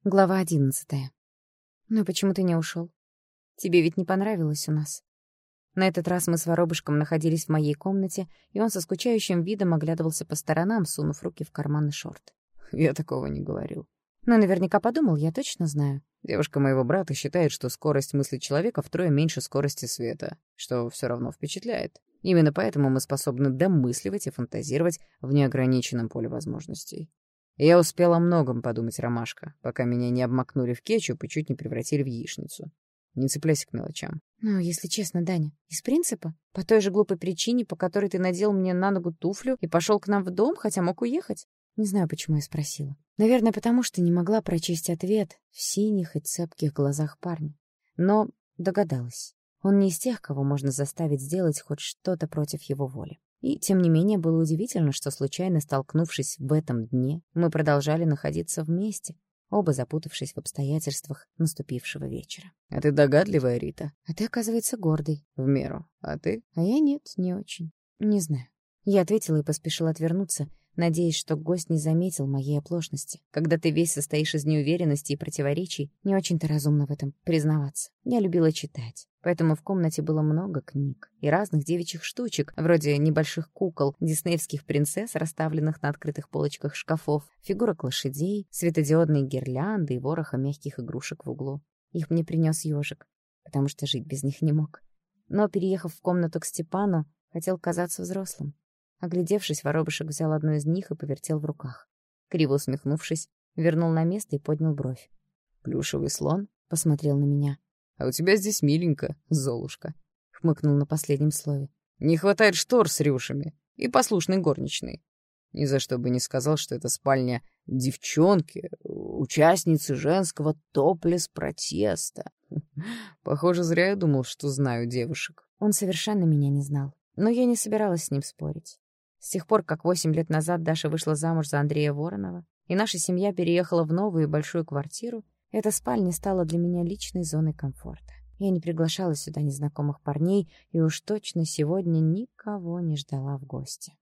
Глава 11. «Ну почему ты не ушел? Тебе ведь не понравилось у нас». На этот раз мы с воробушком находились в моей комнате, и он со скучающим видом оглядывался по сторонам, сунув руки в карманы шорт. Я такого не говорил. Но наверняка подумал, я точно знаю. Девушка моего брата считает, что скорость мысли человека втрое меньше скорости света, что все равно впечатляет. Именно поэтому мы способны домысливать и фантазировать в неограниченном поле возможностей. Я успел о многом подумать, Ромашка, пока меня не обмакнули в кетчуп и чуть не превратили в яичницу. Не цепляйся к мелочам. Ну, если честно, Даня, из принципа, по той же глупой причине, по которой ты надел мне на ногу туфлю и пошел к нам в дом, хотя мог уехать. Не знаю, почему я спросила. Наверное, потому что не могла прочесть ответ в синих и цепких глазах парня. Но догадалась. Он не из тех, кого можно заставить сделать хоть что-то против его воли. И, тем не менее, было удивительно, что, случайно столкнувшись в этом дне, мы продолжали находиться вместе, оба запутавшись в обстоятельствах наступившего вечера. А ты догадливая, Рита? А ты, оказывается, гордый. В меру. А ты? А я нет, не очень. Не знаю. Я ответила и поспешила отвернуться, надеясь, что гость не заметил моей оплошности. Когда ты весь состоишь из неуверенности и противоречий, не очень-то разумно в этом признаваться. Я любила читать, поэтому в комнате было много книг и разных девичьих штучек, вроде небольших кукол, диснеевских принцесс, расставленных на открытых полочках шкафов, фигурок лошадей, светодиодные гирлянды и вороха мягких игрушек в углу. Их мне принес ежик, потому что жить без них не мог. Но, переехав в комнату к Степану, хотел казаться взрослым. Оглядевшись, воробушек взял одну из них и повертел в руках. Криво усмехнувшись, вернул на место и поднял бровь. «Плюшевый слон?» — посмотрел на меня. «А у тебя здесь миленько, Золушка», — хмыкнул на последнем слове. «Не хватает штор с рюшами и послушной горничной. Ни за что бы не сказал, что это спальня девчонки, участницы женского топлес-протеста. Похоже, зря я думал, что знаю девушек». Он совершенно меня не знал, но я не собиралась с ним спорить. С тех пор, как 8 лет назад Даша вышла замуж за Андрея Воронова, и наша семья переехала в новую и большую квартиру, эта спальня стала для меня личной зоной комфорта. Я не приглашала сюда незнакомых парней и уж точно сегодня никого не ждала в гости.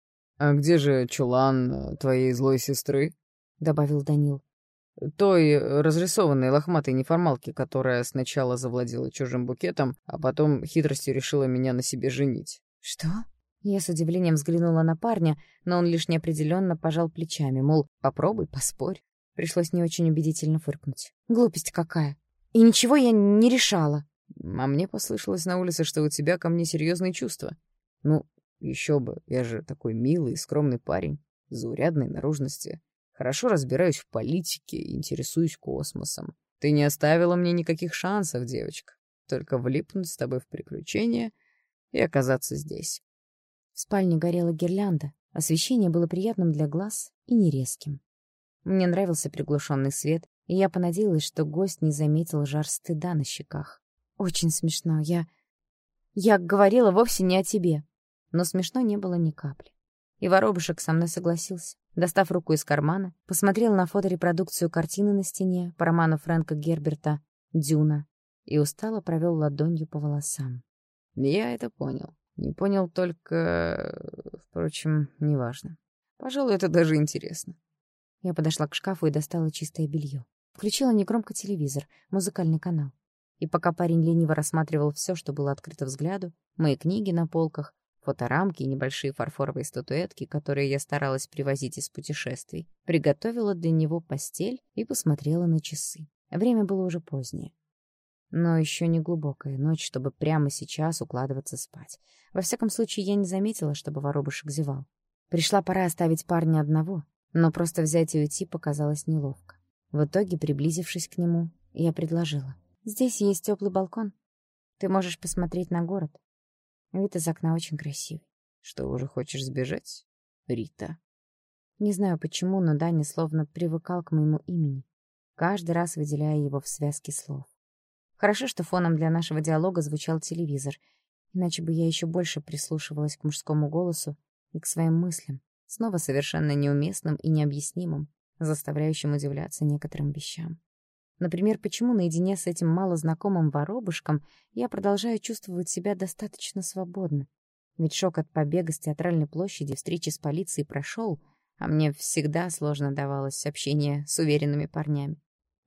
«А где же чулан твоей злой сестры?» — добавил Данил. «Той разрисованной лохматой неформалки, которая сначала завладела чужим букетом, а потом хитростью решила меня на себе женить». «Что?» Я с удивлением взглянула на парня, но он лишь неопределенно пожал плечами, мол, попробуй, поспорь. Пришлось не очень убедительно фыркнуть. Глупость какая. И ничего я не решала. А мне послышалось на улице, что у тебя ко мне серьезные чувства. Ну, еще бы, я же такой милый и скромный парень, заурядной наружности. Хорошо разбираюсь в политике и интересуюсь космосом. Ты не оставила мне никаких шансов, девочка. Только влипнуть с тобой в приключения и оказаться здесь. В спальне горела гирлянда, освещение было приятным для глаз и нерезким. Мне нравился приглушенный свет, и я понадеялась, что гость не заметил жар стыда на щеках. Очень смешно. Я говорила вовсе не о тебе. Но смешно не было ни капли. И воробушек со мной согласился. Достав руку из кармана, посмотрел на фоторепродукцию картины на стене по роману Фрэнка Герберта «Дюна» и устало провел ладонью по волосам. Я это понял. Не понял только... Впрочем, неважно. Пожалуй, это даже интересно. Я подошла к шкафу и достала чистое белье. Включила негромко телевизор, музыкальный канал. И пока парень лениво рассматривал все, что было открыто взгляду, мои книги на полках, фоторамки и небольшие фарфоровые статуэтки, которые я старалась привозить из путешествий, приготовила для него постель и посмотрела на часы. Время было уже позднее. Но еще не глубокая ночь, чтобы прямо сейчас укладываться спать. Во всяком случае, я не заметила, чтобы воробушек зевал. Пришла пора оставить парня одного, но просто взять и уйти показалось неловко. В итоге, приблизившись к нему, я предложила. «Здесь есть теплый балкон. Ты можешь посмотреть на город. Вид из окна очень красивый». «Что, уже хочешь сбежать, Рита?» Не знаю почему, но Даня словно привыкал к моему имени, каждый раз выделяя его в связке слов. Хорошо, что фоном для нашего диалога звучал телевизор, иначе бы я еще больше прислушивалась к мужскому голосу и к своим мыслям, снова совершенно неуместным и необъяснимым, заставляющим удивляться некоторым вещам. Например, почему наедине с этим малознакомым воробушком я продолжаю чувствовать себя достаточно свободно? Ведь шок от побега с театральной площади, встречи с полицией прошел, а мне всегда сложно давалось общение с уверенными парнями.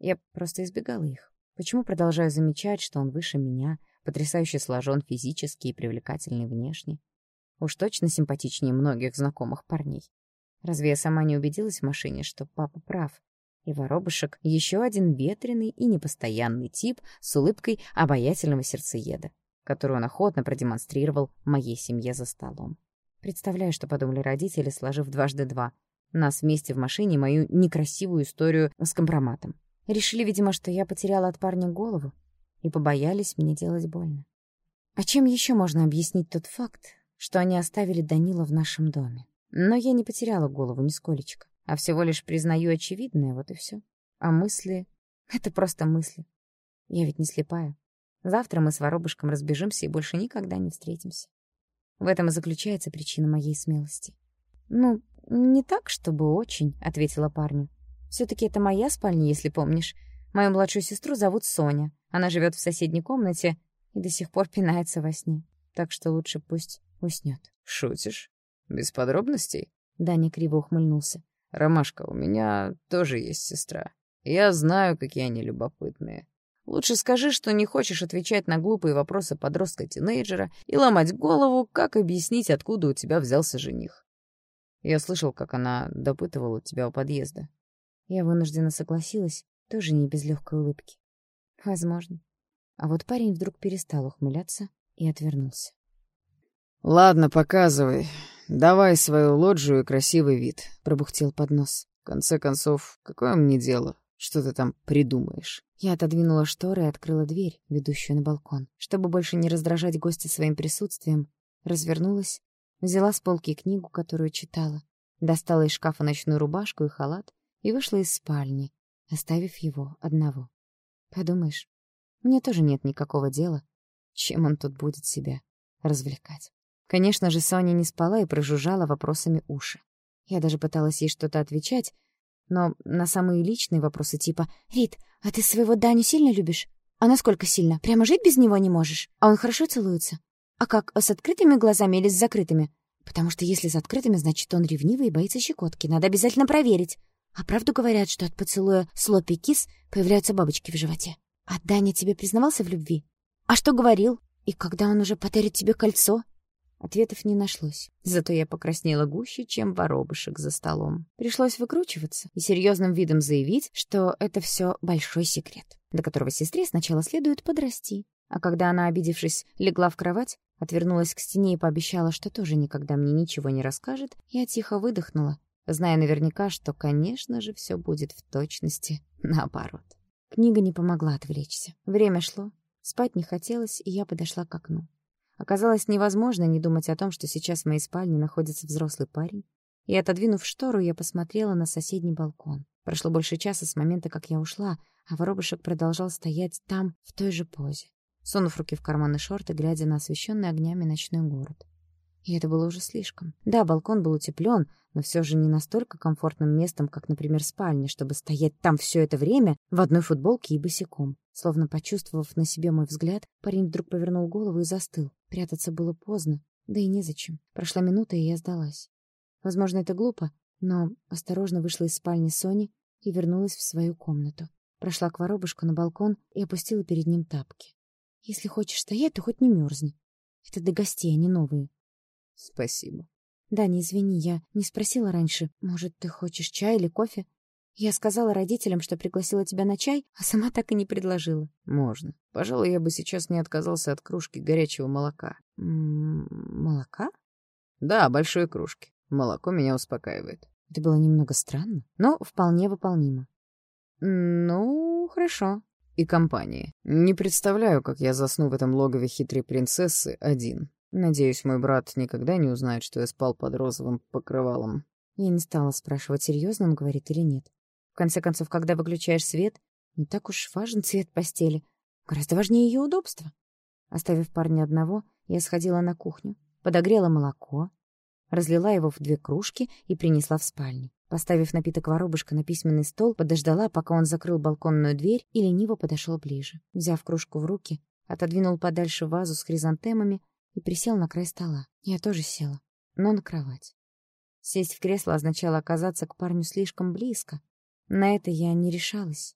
Я просто избегала их. Почему продолжаю замечать, что он выше меня, потрясающе сложен физически и привлекательный внешне? Уж точно симпатичнее многих знакомых парней. Разве я сама не убедилась в машине, что папа прав? И воробушек — еще один ветреный и непостоянный тип с улыбкой обаятельного сердцееда, которую он охотно продемонстрировал моей семье за столом. Представляю, что подумали родители, сложив 2 × 2. Нас вместе в машине, мою некрасивую историю с компроматом. Решили, видимо, что я потеряла от парня голову и побоялись мне делать больно. А чем еще можно объяснить тот факт, что они оставили Данила в нашем доме? Но я не потеряла голову нисколечко, а всего лишь признаю очевидное, вот и все. А мысли — это просто мысли. Я ведь не слепая. Завтра мы с воробушком разбежимся и больше никогда не встретимся. В этом и заключается причина моей смелости. «Ну, не так, чтобы очень», — ответила парню. «Все-таки это моя спальня, если помнишь. Мою младшую сестру зовут Соня. Она живет в соседней комнате и до сих пор пинается во сне. Так что лучше пусть уснет». «Шутишь? Без подробностей?» Даня криво ухмыльнулся. «Ромашка, у меня тоже есть сестра. Я знаю, какие они любопытные. Лучше скажи, что не хочешь отвечать на глупые вопросы подростка-тинейджера и ломать голову, как объяснить, откуда у тебя взялся жених. Я слышал, как она допытывала тебя у подъезда». Я вынужденно согласилась, тоже не без легкой улыбки. Возможно. А вот парень вдруг перестал ухмыляться и отвернулся. «Ладно, показывай. Давай свою лоджию и красивый вид», — пробухтел под нос. «В конце концов, какое мне дело? Что ты там придумаешь?» Я отодвинула шторы и открыла дверь, ведущую на балкон. Чтобы больше не раздражать гостя своим присутствием, развернулась, взяла с полки книгу, которую читала, достала из шкафа ночную рубашку и халат и вышла из спальни, оставив его одного. Подумаешь, мне тоже нет никакого дела, чем он тут будет себя развлекать. Конечно же, Соня не спала и прожужжала вопросами уши. Я даже пыталась ей что-то отвечать, но на самые личные вопросы типа «Рит, а ты своего Даню сильно любишь? А насколько сильно? Прямо жить без него не можешь? А он хорошо целуется? А как, с открытыми глазами или с закрытыми? Потому что если с открытыми, значит, он ревнивый и боится щекотки. Надо обязательно проверить. А правду говорят, что от поцелуя слопи кис появляются бабочки в животе. А Даня тебе признавался в любви? А что говорил? И когда он уже подарит тебе кольцо?» Ответов не нашлось. Зато я покраснела гуще, чем воробушек за столом. Пришлось выкручиваться и серьезным видом заявить, что это все большой секрет, до которого сестре сначала следует подрасти. А когда она, обидевшись, легла в кровать, отвернулась к стене и пообещала, что тоже никогда мне ничего не расскажет, я тихо выдохнула, зная наверняка, что, конечно же, все будет в точности наоборот. Книга не помогла отвлечься. Время шло, спать не хотелось, и я подошла к окну. Оказалось невозможно не думать о том, что сейчас в моей спальне находится взрослый парень. И, отодвинув штору, я посмотрела на соседний балкон. Прошло больше часа с момента, как я ушла, а воробушек продолжал стоять там, в той же позе, сунув руки в карманы шорты, глядя на освещенный огнями ночной город. И это было уже слишком. Да, балкон был утеплен, но все же не настолько комфортным местом, как, например, спальня, чтобы стоять там все это время в одной футболке и босиком. Словно почувствовав на себе мой взгляд, парень вдруг повернул голову и застыл. Прятаться было поздно, да и незачем. Прошла минута, и я сдалась. Возможно, это глупо, но осторожно вышла из спальни Сони и вернулась в свою комнату. Прошла к воробушку на балкон и опустила перед ним тапки. «Если хочешь стоять, то хоть не мерзни. Это для гостей, а не новые». «Спасибо». «Да, не извини, я не спросила раньше. Может, ты хочешь чай или кофе? Я сказала родителям, что пригласила тебя на чай, а сама так и не предложила». «Можно. Пожалуй, я бы сейчас не отказался от кружки горячего молока». Молока?» «Да, большой кружки. Молоко меня успокаивает». Это было немного странно, но вполне выполнимо. «Ну, хорошо». «И компании. Не представляю, как я засну в этом логове хитрой принцессы один. Надеюсь, мой брат никогда не узнает, что я спал под розовым покрывалом». Я не стала спрашивать, серьезно он говорит или нет. В конце концов, когда выключаешь свет, не так уж важен цвет постели. Гораздо важнее ее удобство. Оставив парня одного, я сходила на кухню, подогрела молоко, разлила его в 2 кружки и принесла в спальню. Поставив напиток воробушка на письменный стол, подождала, пока он закрыл балконную дверь и лениво подошел ближе. Взяв кружку в руки, отодвинул подальше вазу с хризантемами и присел на край стола. Я тоже села, но на кровать. Сесть в кресло означало оказаться к парню слишком близко. На это я не решалась.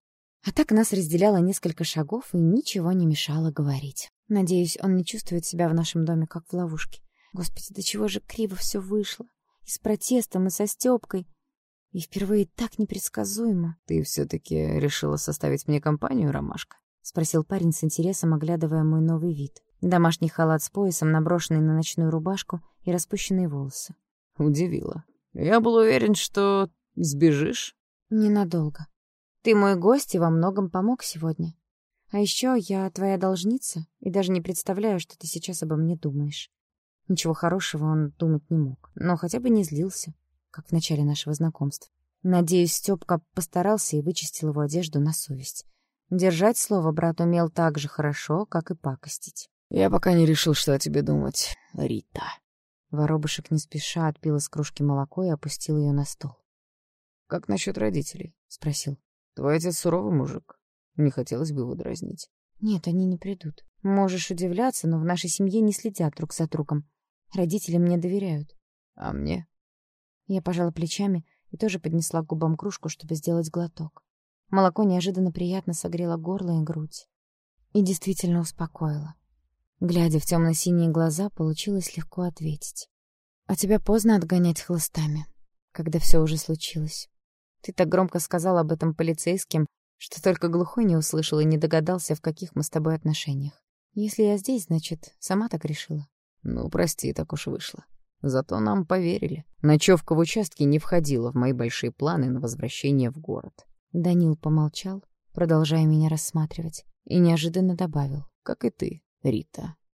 А так нас разделяло несколько шагов, и ничего не мешало говорить. Надеюсь, он не чувствует себя в нашем доме, как в ловушке. Господи, до чего же криво все вышло. И с протестом, и со Стёпкой. И впервые так непредсказуемо. «Ты все-таки решила составить мне компанию, Ромашка?» — спросил парень с интересом, оглядывая мой новый вид. Домашний халат с поясом, наброшенный на ночную рубашку и распущенные волосы. Удивила. Я был уверен, что сбежишь. Ненадолго. Ты мой гость и во многом помог сегодня. А еще я твоя должница и даже не представляю, что ты сейчас обо мне думаешь. Ничего хорошего он думать не мог, но хотя бы не злился, как в начале нашего знакомства. Надеюсь, Стёпка постарался и вычистил его одежду на совесть. Держать слово брат умел так же хорошо, как и пакостить. Я пока не решил, что о тебе думать, Рита. Воробушек не спеша отпил из кружки молоко и опустил ее на стол. «Как насчет родителей?» — спросил. «Твой отец суровый мужик. Не хотелось бы его дразнить». «Нет, они не придут. Можешь удивляться, но в нашей семье не следят друг за другом. Родители мне доверяют». «А мне?» Я пожала плечами и тоже поднесла к губам кружку, чтобы сделать глоток. Молоко неожиданно приятно согрело горло и грудь. И действительно успокоило. Глядя в темно-синие глаза, получилось легко ответить. «А тебя поздно отгонять хлыстами, когда все уже случилось. Ты так громко сказал об этом полицейским, что только глухой не услышал и не догадался, в каких мы с тобой отношениях. Если я здесь, значит, сама так решила». «Ну, прости, так уж вышло. Зато нам поверили. Ночевка в участке не входила в мои большие планы на возвращение в город». Данил помолчал, продолжая меня рассматривать, и неожиданно добавил. «Как и ты, Рита».